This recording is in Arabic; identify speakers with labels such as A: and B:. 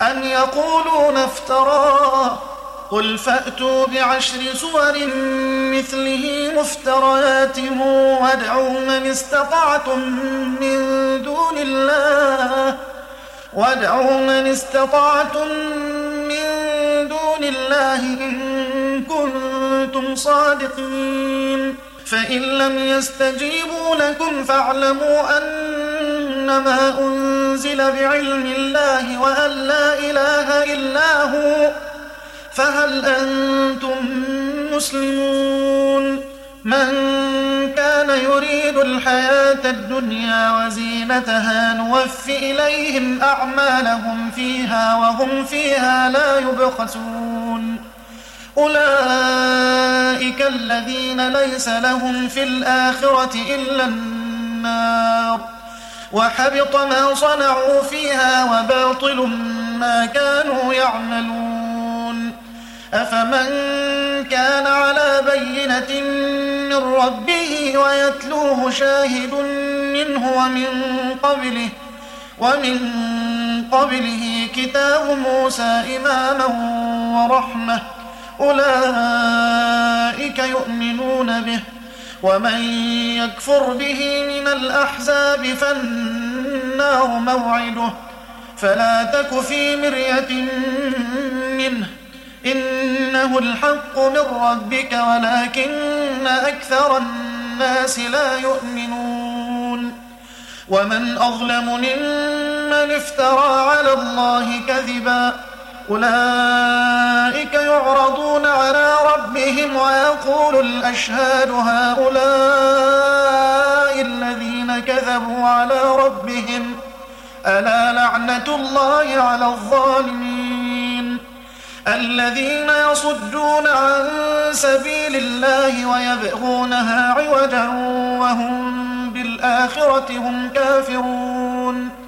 A: أن يقولون افتراه قل فأتوا بعشر سور مثله مفتريات وادعوا من استطعتم من دون الله إن كنتم صادقين فإن لم يستجيبوا لكم فاعلموا أنما أنزل بعلم الله وأن لا إله إلا هو فهل أنتم مسلمون من كان يريد الحياة الدنيا وزينتها نوف إليهم أعمالهم فيها وهم فيها لا يبخسون أولئك الذين ليس لهم في الآخرة إلا النار وحبط ما صنعوا فيها وباطل ما كانوا يعملون أفمن كان على بينة من ربه ويتلوه شاهد منه ومن قبله كتاب موسى إماما ورحمة أولئك يؤمنون به ومن يكفر به من الأحزاب فالنار موعده فلا تك في مرية منه إنه الحق من ربك ولكن أكثر الناس لا يؤمنون ومن أظلم ممن افترى على الله كذبا أولئك يعرضون على ربهم ويقول الأشهاد هؤلاء الذين كذبوا على ربهم ألا لعنة الله على الظالمين الذين يصدون عن سبيل الله ويبغونها عوجا وهم بالآخرة هم كافرون